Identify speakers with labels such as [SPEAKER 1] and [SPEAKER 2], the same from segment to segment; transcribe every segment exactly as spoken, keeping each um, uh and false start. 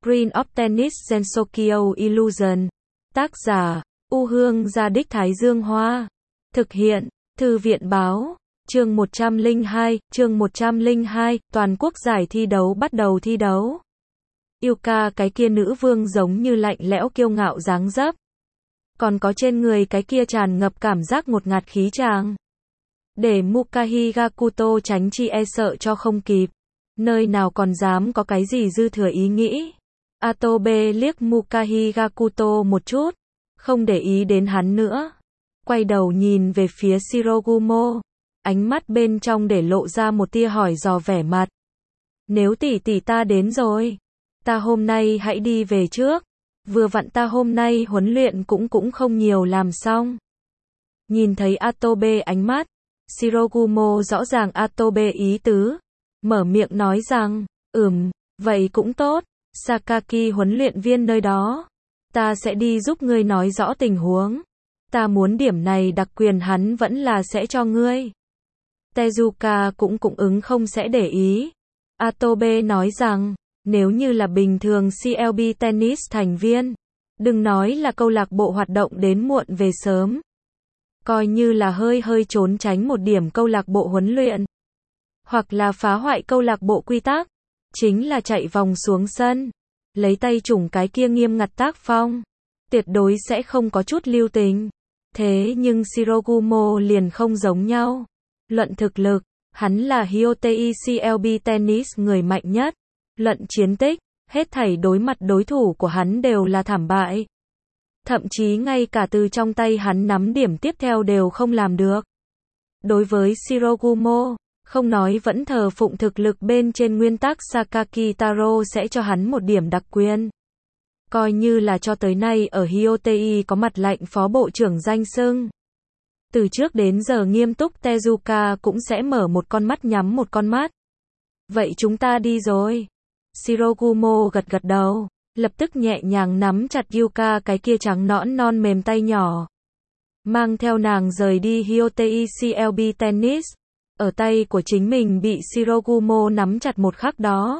[SPEAKER 1] Screen of Tennis Gensokyo Illusion. Tác giả, U Hương Gia Đích Thái Dương Hoa. Thực hiện, Thư viện Báo. Chương một trăm lẻ hai, chương một trăm lẻ hai, toàn quốc giải thi đấu bắt đầu thi đấu. Yuka cái kia nữ vương giống như lạnh lẽo kiêu ngạo dáng dấp. Còn có trên người cái kia tràn ngập cảm giác ngột ngạt khí tràng. Để Mukahi Gakuto tránh chi e sợ cho không kịp. Nơi nào còn dám có cái gì dư thừa ý nghĩ. Atobe liếc Mukahi Gakuto một chút. Không để ý đến hắn nữa. Quay đầu nhìn về phía Shirogumo. Ánh mắt bên trong để lộ ra một tia hỏi dò vẻ mặt. Nếu tỷ tỷ ta đến rồi. Ta hôm nay hãy đi về trước. Vừa vặn ta hôm nay huấn luyện cũng cũng không nhiều làm xong. Nhìn thấy Atobe ánh mắt. Shirogumo rõ ràng Atobe ý tứ. Mở miệng nói rằng, ừm, vậy cũng tốt. Sakaki huấn luyện viên nơi đó. Ta sẽ đi giúp ngươi nói rõ tình huống. Ta muốn điểm này đặc quyền hắn vẫn là sẽ cho ngươi. Tezuka cũng cũng ứng không sẽ để ý. Atobe nói rằng, nếu như là bình thường xê lờ bê tennis thành viên, đừng nói là câu lạc bộ hoạt động đến muộn về sớm. Coi như là hơi hơi trốn tránh một điểm câu lạc bộ huấn luyện. Hoặc là phá hoại câu lạc bộ quy tắc. Chính là chạy vòng xuống sân. Lấy tay chủng cái kia nghiêm ngặt tác phong. Tuyệt đối sẽ không có chút lưu tình. Thế nhưng Shirogumo liền không giống nhau. Luận thực lực, hắn là Hyotei xê lờ bê Tennis người mạnh nhất. Luận chiến tích, hết thảy đối mặt đối thủ của hắn đều là thảm bại. Thậm chí ngay cả từ trong tay hắn nắm điểm tiếp theo đều không làm được. Đối với Shirogumo, không nói vẫn thờ phụng thực lực bên trên nguyên tắc Sakaki Taro sẽ cho hắn một điểm đặc quyền. Coi như là cho tới nay ở Hyotei có mặt lạnh phó bộ trưởng danh xưng. Từ trước đến giờ nghiêm túc Tezuka cũng sẽ mở một con mắt nhắm một con mắt. Vậy chúng ta đi rồi. Shirogumo gật gật đầu, lập tức nhẹ nhàng nắm chặt Yuka cái kia trắng nõn non mềm tay nhỏ. Mang theo nàng rời đi Hyotei xê lờ bê Tennis. Ở tay của chính mình bị Shirogumo nắm chặt một khắc đó.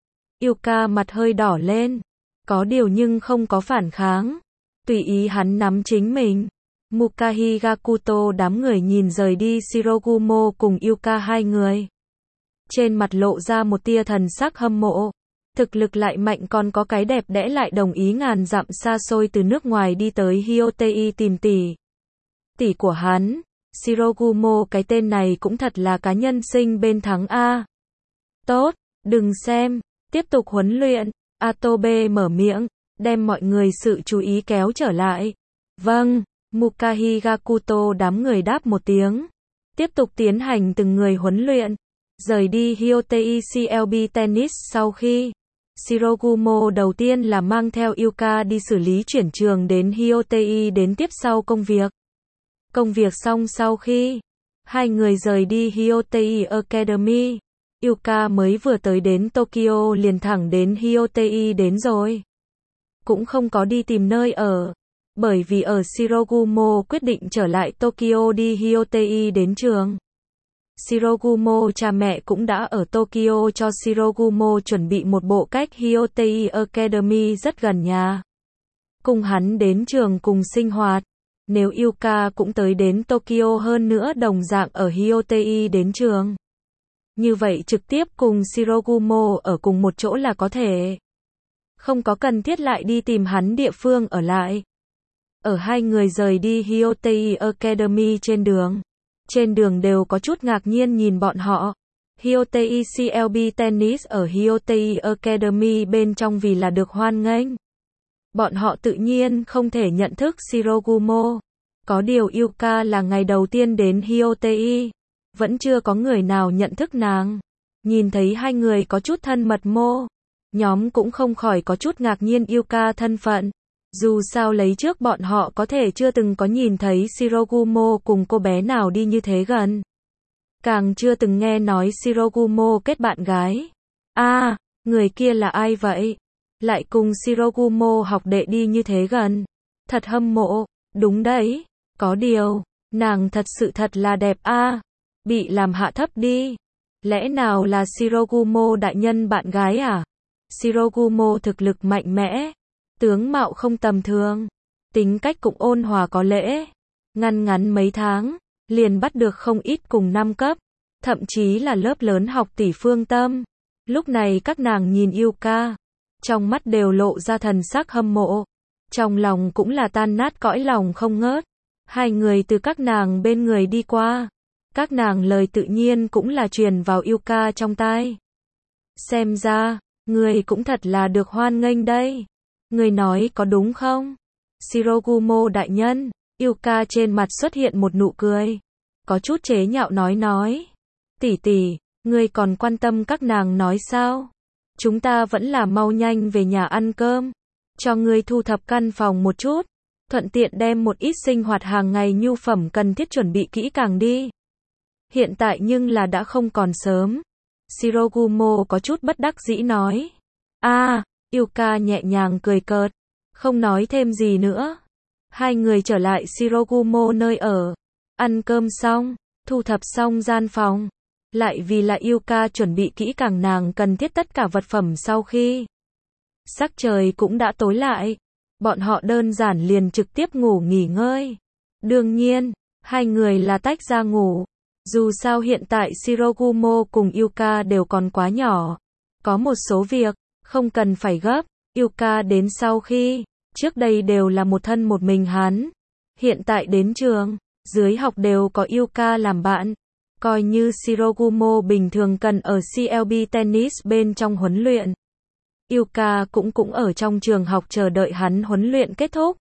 [SPEAKER 1] Yuka mặt hơi đỏ lên. Có điều nhưng không có phản kháng. Tùy ý hắn nắm chính mình. Mukahi Gakuto đám người nhìn rời đi Shirogumo cùng Yuka hai người. Trên mặt lộ ra một tia thần sắc hâm mộ. Thực lực lại mạnh còn có cái đẹp đẽ lại đồng ý ngàn dặm xa xôi từ nước ngoài đi tới Hyotei tìm tỷ. Tỷ của hắn. Shirogumo cái tên này cũng thật là cá nhân sinh bên thắng A. Tốt, đừng xem, tiếp tục huấn luyện. Atobe mở miệng, đem mọi người sự chú ý kéo trở lại. Vâng, Mukahi Gakuto đám người đáp một tiếng. Tiếp tục tiến hành từng người huấn luyện. Rời đi Hyotei xê lờ bê Tennis sau khi. Shirogumo đầu tiên là mang theo Yuka đi xử lý chuyển trường đến Hyotei đến tiếp sau công việc. Công việc xong sau khi hai người rời đi Hyotei Academy, Yuka mới vừa tới đến Tokyo liền thẳng đến Hyotei đến rồi. Cũng không có đi tìm nơi ở, bởi vì ở Shirogumo quyết định trở lại Tokyo đi Hyotei đến trường. Shirogumo cha mẹ cũng đã ở Tokyo cho Shirogumo chuẩn bị một bộ cách Hyotei Academy rất gần nhà. Cùng hắn đến trường cùng sinh hoạt. Nếu Yuka cũng tới đến Tokyo hơn nữa đồng dạng ở Hyotei đến trường. Như vậy trực tiếp cùng Shirogumo ở cùng một chỗ là có thể. Không có cần thiết lại đi tìm hắn địa phương ở lại. Ở hai người rời đi Hyotei Academy trên đường. Trên đường đều có chút ngạc nhiên nhìn bọn họ. Hyotei xê lờ bê Tennis ở Hyotei Academy bên trong vì là được hoan nghênh. Bọn họ tự nhiên không thể nhận thức Shirogumo. Có điều Yuka là ngày đầu tiên đến Hyotei. Vẫn chưa có người nào nhận thức nàng. Nhìn thấy hai người có chút thân mật mô. Nhóm cũng không khỏi có chút ngạc nhiên Yuka thân phận. Dù sao lấy trước bọn họ có thể chưa từng có nhìn thấy Shirogumo cùng cô bé nào đi như thế gần. Càng chưa từng nghe nói Shirogumo kết bạn gái. À, người kia là ai vậy? Lại cùng Shirogumo học đệ đi như thế gần. Thật hâm mộ, đúng đấy. Có điều, nàng thật sự thật là đẹp a. À, bị làm hạ thấp đi. Lẽ nào là Shirogumo đại nhân bạn gái à? Shirogumo thực lực mạnh mẽ, tướng mạo không tầm thường, tính cách cũng ôn hòa có lễ. Ngăn ngắn mấy tháng, liền bắt được không ít cùng năm cấp, thậm chí là lớp lớn học tỷ phương tâm. Lúc này các nàng nhìn Yuka, trong mắt đều lộ ra thần sắc hâm mộ, trong lòng cũng là tan nát cõi lòng không ngớt. Hai người từ các nàng bên người đi qua, các nàng lời tự nhiên cũng là truyền vào Yuka trong tai. Xem ra, người cũng thật là được hoan nghênh đây. Người nói có đúng không? Shirogumo đại nhân, Yuka trên mặt xuất hiện một nụ cười, có chút chế nhạo nói nói. Tỷ tỷ, ngươi còn quan tâm các nàng nói sao? Chúng ta vẫn là mau nhanh về nhà ăn cơm, cho ngươi thu thập căn phòng một chút, thuận tiện đem một ít sinh hoạt hàng ngày nhu phẩm cần thiết chuẩn bị kỹ càng đi. Hiện tại nhưng là đã không còn sớm. Shirogumo có chút bất đắc dĩ nói. A, à, Yuka nhẹ nhàng cười cợt, không nói thêm gì nữa. Hai người trở lại Shirogumo nơi ở, ăn cơm xong, thu thập xong gian phòng, lại vì là Yuka chuẩn bị kỹ càng nàng cần thiết tất cả vật phẩm sau khi sắc trời cũng đã tối lại, bọn họ đơn giản liền trực tiếp ngủ nghỉ ngơi. Đương nhiên, hai người là tách ra ngủ. Dù sao hiện tại Shirogumo cùng Yuka đều còn quá nhỏ, có một số việc không cần phải gấp. Yuka đến sau khi trước đây đều là một thân một mình hắn, hiện tại đến trường, dưới học đều có Yuka làm bạn. Coi như Shirogumo bình thường cần ở xê lờ bê Tennis bên trong huấn luyện, Yuka cũng cũng ở trong trường học chờ đợi hắn huấn luyện kết thúc,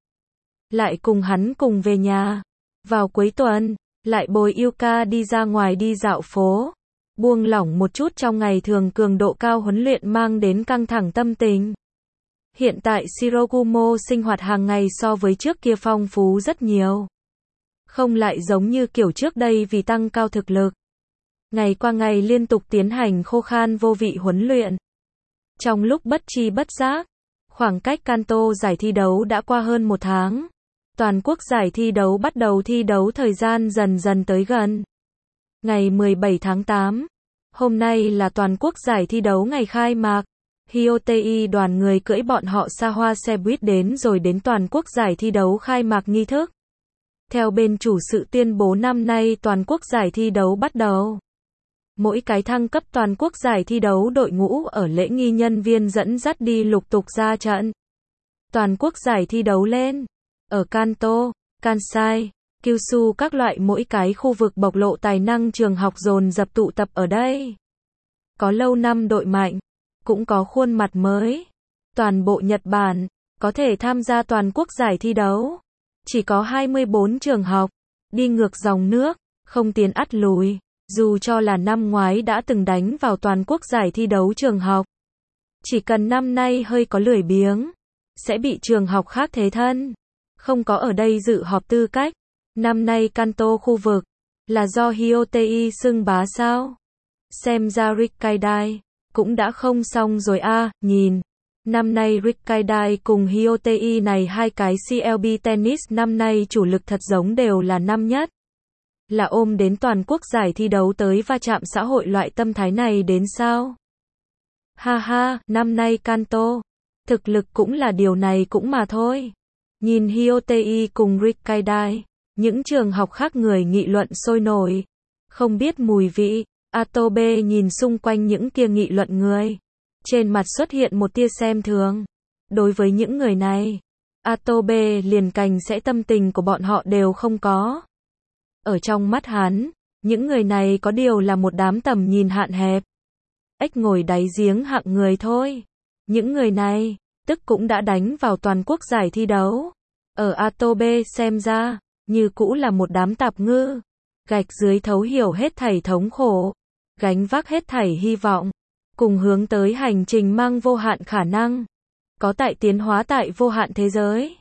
[SPEAKER 1] lại cùng hắn cùng về nhà. Vào cuối tuần, lại bồi Yuka đi ra ngoài đi dạo phố, buông lỏng một chút trong ngày thường cường độ cao huấn luyện mang đến căng thẳng tâm tình. Hiện tại Shirogumo sinh hoạt hàng ngày so với trước kia phong phú rất nhiều. Không lại giống như kiểu trước đây vì tăng cao thực lực, ngày qua ngày liên tục tiến hành khô khan vô vị huấn luyện. Trong lúc bất tri bất giác, khoảng cách Kanto giải thi đấu đã qua hơn một tháng. Toàn quốc giải thi đấu bắt đầu thi đấu thời gian dần dần tới gần. Ngày mười bảy tháng tám, hôm nay là toàn quốc giải thi đấu ngày khai mạc. Hyotei đoàn người cưỡi bọn họ xa hoa xe buýt đến rồi đến toàn quốc giải thi đấu khai mạc nghi thức. Theo bên chủ sự tuyên bố năm nay toàn quốc giải thi đấu bắt đầu. Mỗi cái thăng cấp toàn quốc giải thi đấu đội ngũ ở lễ nghi nhân viên dẫn dắt đi lục tục ra trận. Toàn quốc giải thi đấu lên. Ở Kanto, Kansai, Kyushu các loại mỗi cái khu vực bộc lộ tài năng trường học dồn dập tụ tập ở đây. Có lâu năm đội mạnh, cũng có khuôn mặt mới. Toàn bộ Nhật Bản, có thể tham gia toàn quốc giải thi đấu. Chỉ có hai mươi bốn trường học, đi ngược dòng nước, không tiến ắt lùi. Dù cho là năm ngoái đã từng đánh vào toàn quốc giải thi đấu trường học, chỉ cần năm nay hơi có lười biếng, sẽ bị trường học khác thế thân, không có ở đây dự họp tư cách. Năm nay Kanto khu vực, là do Hyotei xưng bá sao? Xem ra Rikkaidai, cũng đã không xong rồi a à, nhìn. Năm nay Rikkaidai cùng Hyotei này hai cái xê lờ bê Tennis năm nay chủ lực thật giống đều là năm nhất. Là ôm đến toàn quốc giải thi đấu tới va chạm xã hội loại tâm thái này đến sao? Ha ha, năm nay Kanto, thực lực cũng là điều này cũng mà thôi. Nhìn Hyotei cùng Rikkaidai, những trường học khác người nghị luận sôi nổi. Không biết mùi vị, Atobe nhìn xung quanh những kia nghị luận người. Trên mặt xuất hiện một tia xem thường. Đối với những người này, Atobe liền cành sẽ tâm tình của bọn họ đều không có. Ở trong mắt hắn, những người này có điều là một đám tầm nhìn hạn hẹp. Ếch ngồi đáy giếng hạng người thôi. Những người này, tức cũng đã đánh vào toàn quốc giải thi đấu. Ở Atobe xem ra, như cũ là một đám tạp ngư. Gạch dưới thấu hiểu hết thảy thống khổ, gánh vác hết thảy hy vọng, cùng hướng tới hành trình mang vô hạn khả năng. Có tại tiến hóa tại vô hạn thế giới.